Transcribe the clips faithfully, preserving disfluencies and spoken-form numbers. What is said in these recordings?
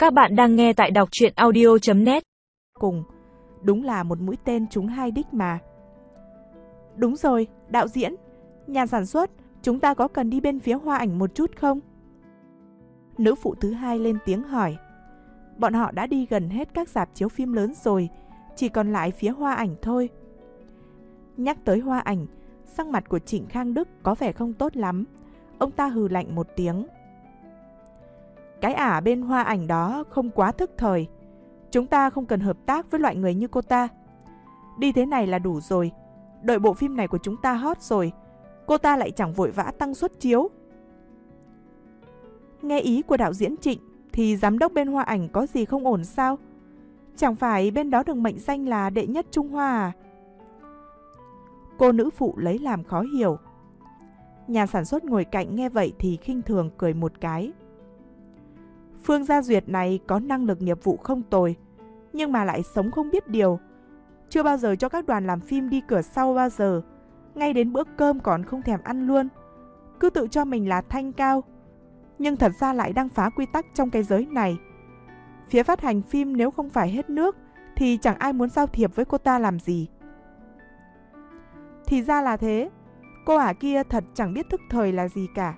Các bạn đang nghe tại đọc truyện audio chấm net. Cùng, đúng là một mũi tên trúng hai đích mà. Đúng rồi, đạo diễn, nhà sản xuất, chúng ta có cần đi bên phía hoa ảnh một chút không? Nữ phụ thứ hai lên tiếng hỏi. Bọn họ đã đi gần hết các rạp chiếu phim lớn rồi, chỉ còn lại phía hoa ảnh thôi. Nhắc tới hoa ảnh, sắc mặt của Trịnh Khang Đức có vẻ không tốt lắm. Ông ta hừ lạnh một tiếng. Cái ả bên hoa ảnh đó không quá thức thời. Chúng ta không cần hợp tác với loại người như cô ta. Đi thế này là đủ rồi. Đợi bộ phim này của chúng ta hot rồi, cô ta lại chẳng vội vã tăng suất chiếu. Nghe ý của đạo diễn Trịnh thì giám đốc bên hoa ảnh có gì không ổn sao? Chẳng phải bên đó được mệnh danh là đệ nhất Trung Hoa à? Cô nữ phụ lấy làm khó hiểu. Nhà sản xuất ngồi cạnh nghe vậy thì khinh thường cười một cái. Phương Gia Duyệt này có năng lực nghiệp vụ không tồi, nhưng mà lại sống không biết điều. Chưa bao giờ cho các đoàn làm phim đi cửa sau bao giờ. Ngay đến bữa cơm còn không thèm ăn luôn. Cứ tự cho mình là thanh cao, nhưng thật ra lại đang phá quy tắc trong cái giới này. Phía phát hành phim nếu không phải hết nước thì chẳng ai muốn giao thiệp với cô ta làm gì. Thì ra là thế. Cô ả kia thật chẳng biết thức thời là gì cả.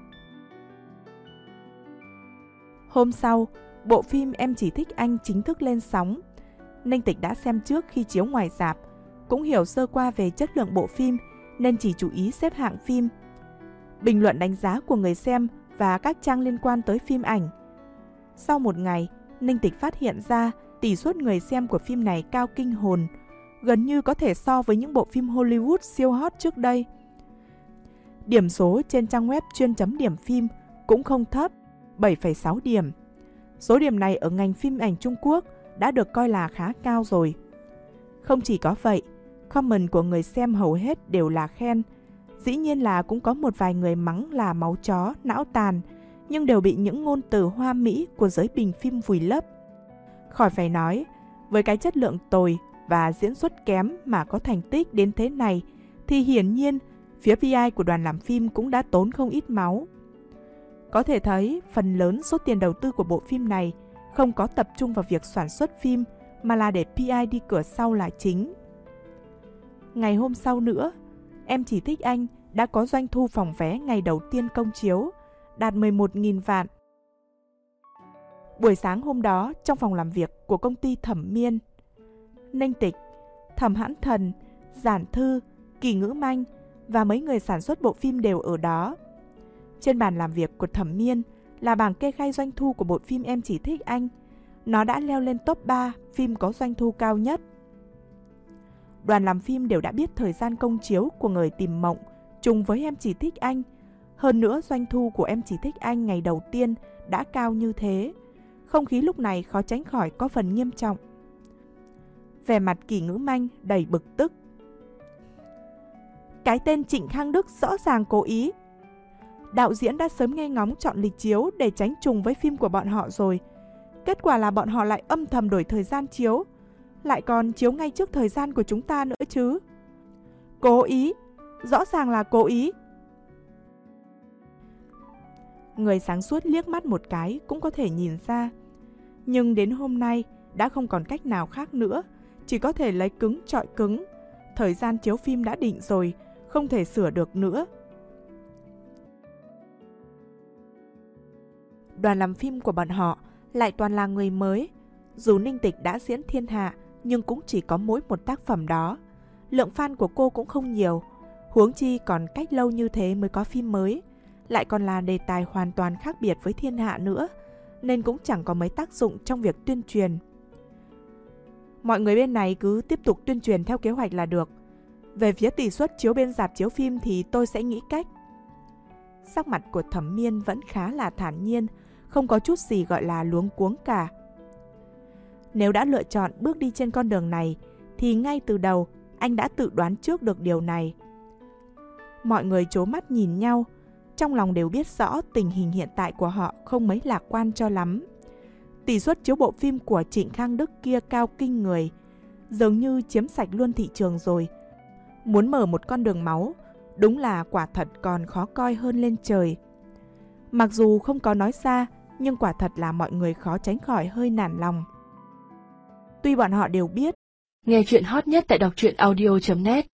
Hôm sau, bộ phim Em Chỉ Thích Anh chính thức lên sóng. Ninh Tịch đã xem trước khi chiếu ngoài rạp, cũng hiểu sơ qua về chất lượng bộ phim nên chỉ chú ý xếp hạng phim, bình luận đánh giá của người xem và các trang liên quan tới phim ảnh. Sau một ngày, Ninh Tịch phát hiện ra tỷ suất người xem của phim này cao kinh hồn, gần như có thể so với những bộ phim Hollywood siêu hot trước đây. Điểm số trên trang web chuyên chấm điểm phim cũng không thấp, bảy phẩy sáu điểm. Số điểm này ở ngành phim ảnh Trung Quốc đã được coi là khá cao rồi. Không chỉ có vậy, comment của người xem hầu hết đều là khen. Dĩ nhiên là cũng có một vài người mắng là máu chó, não tàn, nhưng đều bị những ngôn từ hoa mỹ của giới bình phim vùi lấp. Khỏi phải nói, với cái chất lượng tồi và diễn xuất kém mà có thành tích đến thế này, thì hiển nhiên phía pê i của đoàn làm phim cũng đã tốn không ít máu. Có thể thấy phần lớn số tiền đầu tư của bộ phim này không có tập trung vào việc sản xuất phim mà là để pê i đi cửa sau là chính. Ngày hôm sau nữa, Em Chỉ Thích Anh đã có doanh thu phòng vé ngày đầu tiên công chiếu, đạt mười một nghìn vạn. Buổi sáng hôm đó, trong phòng làm việc của công ty Thẩm Miên, Ninh Tịch, Thẩm Hãn Thần, Giản Thư, Kỳ Ngữ Manh và mấy người sản xuất bộ phim đều ở đó. Trên bàn làm việc của Thẩm Miên là bảng kê khai doanh thu của bộ phim Em Chỉ Thích Anh. Nó đã leo lên top ba phim có doanh thu cao nhất. Đoàn làm phim đều đã biết thời gian công chiếu của Người Tìm Mộng trùng với Em Chỉ Thích Anh. Hơn nữa doanh thu của Em Chỉ Thích Anh ngày đầu tiên đã cao như thế. Không khí lúc này khó tránh khỏi có phần nghiêm trọng. Vẻ mặt Kỳ Ngữ Manh đầy bực tức. Cái tên Trịnh Khang Đức rõ ràng cố ý. Đạo diễn đã sớm nghe ngóng chọn lịch chiếu để tránh trùng với phim của bọn họ rồi. Kết quả là bọn họ lại âm thầm đổi thời gian chiếu, lại còn chiếu ngay trước thời gian của chúng ta nữa chứ. Cố ý, rõ ràng là cố ý. Người sáng suốt liếc mắt một cái cũng có thể nhìn ra. Nhưng đến hôm nay đã không còn cách nào khác nữa, chỉ có thể lấy cứng chọi cứng. Thời gian chiếu phim đã định rồi, không thể sửa được nữa. Đoàn làm phim của bọn họ lại toàn là người mới. Dù Ninh Tịch đã diễn thiên hạ, nhưng cũng chỉ có mỗi một tác phẩm đó. Lượng fan của cô cũng không nhiều. Huống chi còn cách lâu như thế mới có phim mới, lại còn là đề tài hoàn toàn khác biệt với thiên hạ nữa, nên cũng chẳng có mấy tác dụng trong việc tuyên truyền. Mọi người bên này cứ tiếp tục tuyên truyền theo kế hoạch là được. Về phía tỷ suất chiếu bên rạp chiếu phim thì tôi sẽ nghĩ cách. Sắc mặt của Thẩm Miên vẫn khá là thản nhiên, không có chút gì gọi là luống cuống cả. Nếu đã lựa chọn bước đi trên con đường này, thì ngay từ đầu anh đã tự đoán trước được điều này. Mọi người trố mắt nhìn nhau, trong lòng đều biết rõ tình hình hiện tại của họ không mấy lạc quan cho lắm. Tỷ suất chiếu bộ phim của Trịnh Khang Đức kia cao kinh người, dường như chiếm sạch luôn thị trường rồi. Muốn mở một con đường máu, đúng là quả thật còn khó coi hơn lên trời. Mặc dù không có nói ra, nhưng quả thật là mọi người khó tránh khỏi hơi nản lòng. Tuy bọn họ đều biết, Nghe chuyện hot nhất tại đọc truyện audio chấm net